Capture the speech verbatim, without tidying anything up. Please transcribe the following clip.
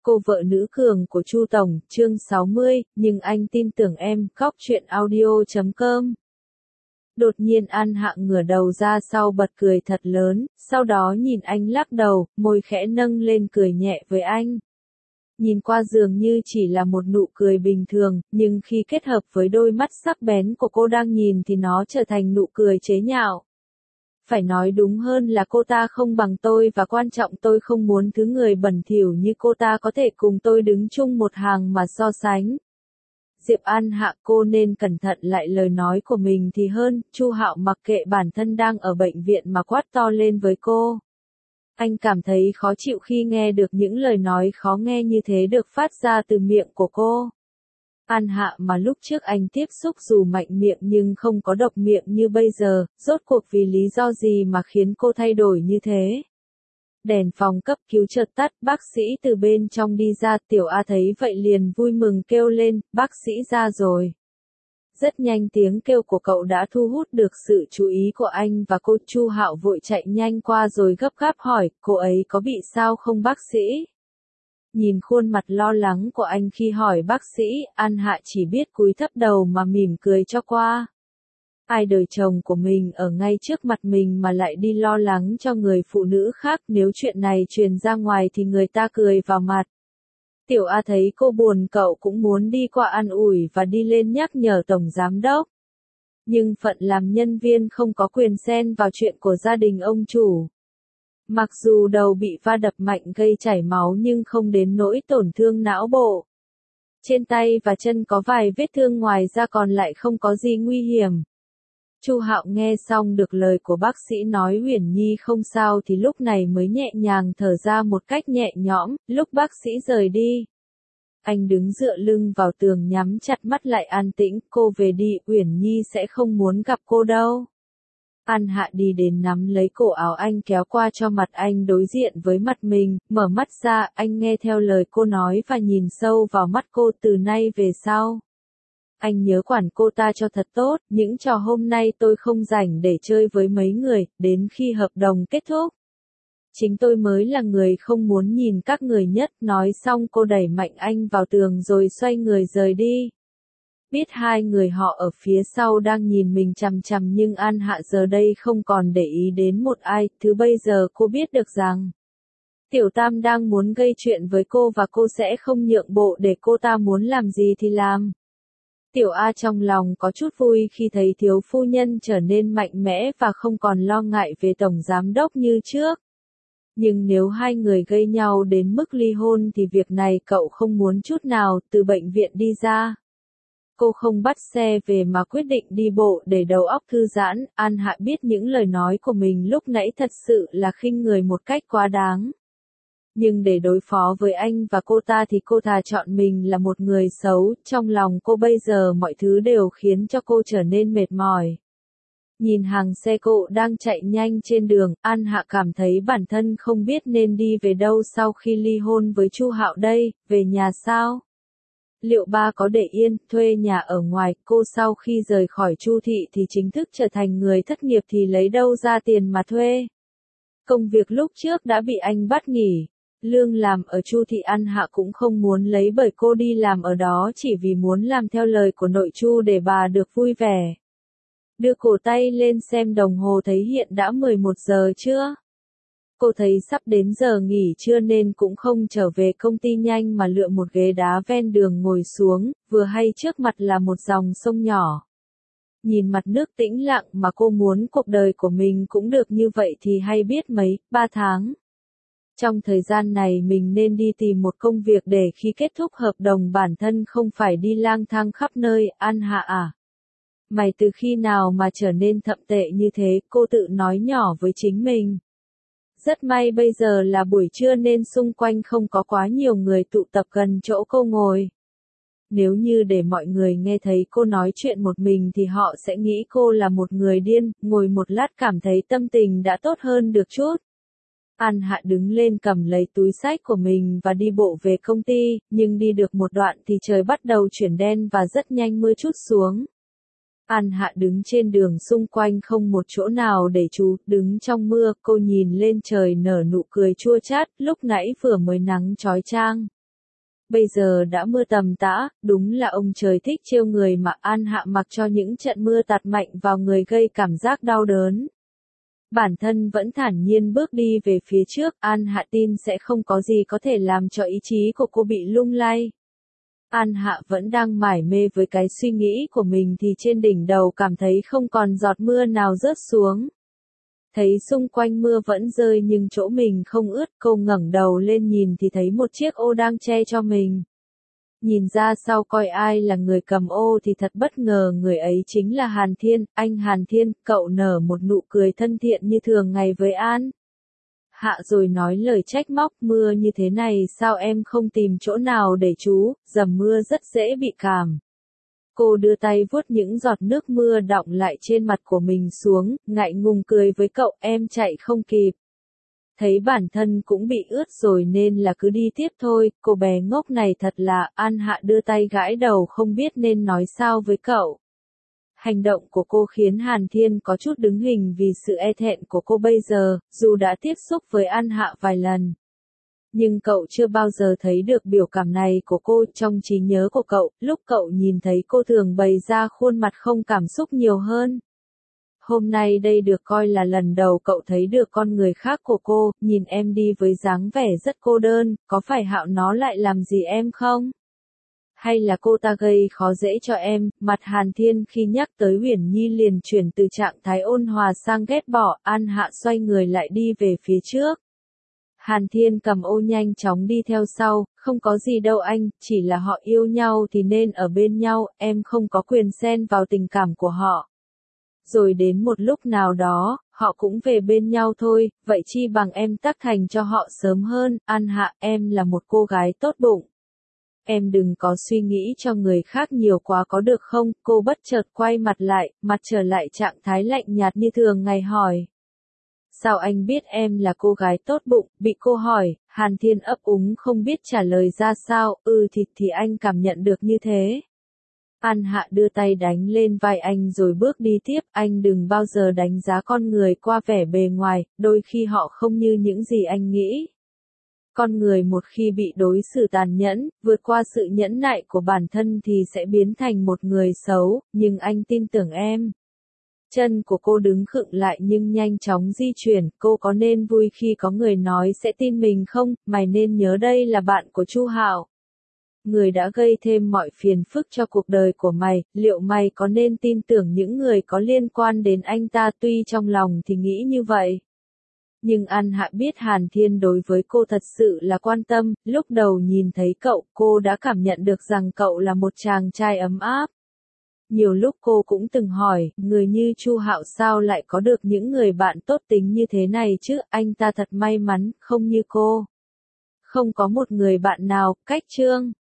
Cô vợ nữ cường của Chu Tổng, chương sáu mươi, nhưng anh tin tưởng em, cóc truyện audio chấm com. Đột nhiên An Hạ ngửa đầu ra sau bật cười thật lớn, sau đó nhìn anh lắc đầu, môi khẽ nâng lên cười nhẹ với anh. Nhìn qua dường như chỉ là một nụ cười bình thường, nhưng khi kết hợp với đôi mắt sắc bén của cô đang nhìn thì nó trở thành nụ cười chế nhạo. Phải nói đúng hơn là cô ta không bằng tôi và quan trọng tôi không muốn thứ người bẩn thỉu như cô ta có thể cùng tôi đứng chung một hàng mà so sánh. Diệp An Hạ, cô nên cẩn thận lại lời nói của mình thì hơn. Chu Hạo mặc kệ bản thân đang ở bệnh viện mà quát to lên với cô. Anh cảm thấy khó chịu khi nghe được những lời nói khó nghe như thế được phát ra từ miệng của cô. An Hạ mà lúc trước anh tiếp xúc dù mạnh miệng nhưng không có độc miệng như bây giờ, rốt cuộc vì lý do gì mà khiến cô thay đổi như thế. Đèn phòng cấp cứu chợt tắt, bác sĩ từ bên trong đi ra, Tiểu A thấy vậy liền vui mừng kêu lên, bác sĩ ra rồi. Rất nhanh tiếng kêu của cậu đã thu hút được sự chú ý của anh và cô. Chu Hạo vội chạy nhanh qua rồi gấp gáp hỏi, cô ấy có bị sao không bác sĩ? Nhìn khuôn mặt lo lắng của anh khi hỏi bác sĩ, An Hạ chỉ biết cúi thấp đầu mà mỉm cười cho qua. Ai đời chồng của mình ở ngay trước mặt mình mà lại đi lo lắng cho người phụ nữ khác, nếu chuyện này truyền ra ngoài thì người ta cười vào mặt. Tiểu A thấy cô buồn cậu cũng muốn đi qua an ủi và đi lên nhắc nhở tổng giám đốc. Nhưng phận làm nhân viên không có quyền xen vào chuyện của gia đình ông chủ. Mặc dù đầu bị va đập mạnh gây chảy máu nhưng không đến nỗi tổn thương não bộ. Trên tay và chân có vài vết thương, ngoài ra còn lại không có gì nguy hiểm. Chu Hạo nghe xong được lời của bác sĩ nói Huyền Nhi không sao thì lúc này mới nhẹ nhàng thở ra một cách nhẹ nhõm. Lúc bác sĩ rời đi, anh đứng dựa lưng vào tường nhắm chặt mắt lại an tĩnh. Cô về đi, Huyền Nhi sẽ không muốn gặp cô đâu. An Hạ đi đến nắm lấy cổ áo anh kéo qua cho mặt anh đối diện với mặt mình, mở mắt ra, anh nghe theo lời cô nói và nhìn sâu vào mắt cô. Từ nay về sau, anh nhớ quản cô ta cho thật tốt, những trò hôm nay tôi không rảnh để chơi với mấy người, đến khi hợp đồng kết thúc. Chính tôi mới là người không muốn nhìn các người nhất. Nói xong cô đẩy mạnh anh vào tường rồi xoay người rời đi. Biết hai người họ ở phía sau đang nhìn mình chằm chằm nhưng An Hạ giờ đây không còn để ý đến một ai. Thứ bây giờ cô biết được rằng Tiểu Tam đang muốn gây chuyện với cô và cô sẽ không nhượng bộ để cô ta muốn làm gì thì làm. Tiểu A trong lòng có chút vui khi thấy thiếu phu nhân trở nên mạnh mẽ và không còn lo ngại về tổng giám đốc như trước. Nhưng nếu hai người gây nhau đến mức ly hôn thì việc này cậu không muốn chút nào. Từ bệnh viện đi ra, cô không bắt xe về mà quyết định đi bộ để đầu óc thư giãn. An Hạ biết những lời nói của mình lúc nãy thật sự là khinh người một cách quá đáng. Nhưng để đối phó với anh và cô ta thì cô thà chọn mình là một người xấu. Trong lòng cô bây giờ mọi thứ đều khiến cho cô trở nên mệt mỏi. Nhìn hàng xe cộ đang chạy nhanh trên đường, An Hạ cảm thấy bản thân không biết nên đi về đâu sau khi ly hôn với Chu Hạo đây. Về nhà sao? Liệu ba có để yên, thuê nhà ở ngoài? Cô sau khi rời khỏi Chu thị thì chính thức trở thành người thất nghiệp thì lấy đâu ra tiền mà thuê? Công việc lúc trước đã bị anh bắt nghỉ. Lương làm ở Chu thị An Hạ cũng không muốn lấy bởi cô đi làm ở đó chỉ vì muốn làm theo lời của nội Chu để bà được vui vẻ. Đưa cổ tay lên xem đồng hồ thấy hiện đã mười một giờ trưa. Cô thấy sắp đến giờ nghỉ trưa nên cũng không trở về công ty nhanh mà lựa một ghế đá ven đường ngồi xuống, vừa hay trước mặt là một dòng sông nhỏ. Nhìn mặt nước tĩnh lặng mà cô muốn cuộc đời của mình cũng được như vậy thì hay biết mấy. Ba tháng. Trong thời gian này mình nên đi tìm một công việc để khi kết thúc hợp đồng bản thân không phải đi lang thang khắp nơi. An Hạ à? Mày từ khi nào mà trở nên thậm tệ như thế? Cô tự nói nhỏ với chính mình. Rất may bây giờ là buổi trưa nên xung quanh không có quá nhiều người tụ tập gần chỗ cô ngồi. Nếu như để mọi người nghe thấy cô nói chuyện một mình thì họ sẽ nghĩ cô là một người điên. Ngồi một lát cảm thấy tâm tình đã tốt hơn được chút. An Hạ đứng lên cầm lấy túi xách của mình và đi bộ về công ty, nhưng đi được một đoạn thì trời bắt đầu chuyển đen và rất nhanh mưa trút xuống. An Hạ đứng trên đường xung quanh không một chỗ nào để trú, đứng trong mưa, cô nhìn lên trời nở nụ cười chua chát, lúc nãy vừa mới nắng chói chang. Bây giờ đã mưa tầm tã, đúng là ông trời thích trêu người mà An Hạ mặc cho những trận mưa tạt mạnh vào người gây cảm giác đau đớn. Bản thân vẫn thản nhiên bước đi về phía trước, An Hạ tin sẽ không có gì có thể làm cho ý chí của cô bị lung lay. An Hạ vẫn đang mải mê với cái suy nghĩ của mình thì trên đỉnh đầu cảm thấy không còn giọt mưa nào rớt xuống. Thấy xung quanh mưa vẫn rơi nhưng chỗ mình không ướt, cô ngẩng đầu lên nhìn thì thấy một chiếc ô đang che cho mình. Nhìn ra sau coi ai là người cầm ô thì thật bất ngờ, người ấy chính là Hàn Thiên. Anh Hàn Thiên, cậu nở một nụ cười thân thiện như thường ngày với An Hạ rồi nói lời trách móc, mưa như thế này sao em không tìm chỗ nào để trú, dầm mưa rất dễ bị cảm. Cô đưa tay vuốt những giọt nước mưa đọng lại trên mặt của mình xuống, ngại ngùng cười với cậu, em chạy không kịp. Thấy bản thân cũng bị ướt rồi nên là cứ đi tiếp thôi, cô bé ngốc này thật là. An Hạ đưa tay gãi đầu không biết nên nói sao với cậu. Hành động của cô khiến Hàn Thiên có chút đứng hình vì sự e thẹn của cô bây giờ, dù đã tiếp xúc với An Hạ vài lần. Nhưng cậu chưa bao giờ thấy được biểu cảm này của cô. Trong trí nhớ của cậu, lúc cậu nhìn thấy cô thường bày ra khuôn mặt không cảm xúc nhiều hơn. Hôm nay đây được coi là lần đầu cậu thấy được con người khác của cô, nhìn em đi với dáng vẻ rất cô đơn, có phải Hạo nó lại làm gì em không? Hay là cô ta gây khó dễ cho em? Mặt Hàn Thiên khi nhắc tới Uyển Nhi liền chuyển từ trạng thái ôn hòa sang ghét bỏ. An Hạ xoay người lại đi về phía trước. Hàn Thiên cầm ô nhanh chóng đi theo sau, không có gì đâu anh, chỉ là họ yêu nhau thì nên ở bên nhau, em không có quyền xen vào tình cảm của họ. Rồi đến một lúc nào đó, họ cũng về bên nhau thôi, vậy chi bằng em tác thành cho họ sớm hơn. An Hạ, em là một cô gái tốt bụng. Em đừng có suy nghĩ cho người khác nhiều quá có được không? Cô bất chợt quay mặt lại, mặt trở lại trạng thái lạnh nhạt như thường ngày hỏi. Sao anh biết em là cô gái tốt bụng? Bị cô hỏi, Hàn Thiên ấp úng không biết trả lời ra sao. Ừ thì thì anh cảm nhận được như thế. An Hạ đưa tay đánh lên vai anh rồi bước đi tiếp. Anh đừng bao giờ đánh giá con người qua vẻ bề ngoài, đôi khi họ không như những gì anh nghĩ. Con người một khi bị đối xử tàn nhẫn, vượt qua sự nhẫn nại của bản thân thì sẽ biến thành một người xấu, nhưng anh tin tưởng em. Chân của cô đứng khựng lại nhưng nhanh chóng di chuyển, cô có nên vui khi có người nói sẽ tin mình không? Mày nên nhớ đây là bạn của Chu Hạo. Người đã gây thêm mọi phiền phức cho cuộc đời của mày, liệu mày có nên tin tưởng những người có liên quan đến anh ta? Tuy trong lòng thì nghĩ như vậy. Nhưng An Hạ biết Hàn Thiên đối với cô thật sự là quan tâm, lúc đầu nhìn thấy cậu, cô đã cảm nhận được rằng cậu là một chàng trai ấm áp. Nhiều lúc cô cũng từng hỏi, người như Chu Hạo sao lại có được những người bạn tốt tính như thế này chứ, anh ta thật may mắn, không như cô. Không có một người bạn nào, cách chương.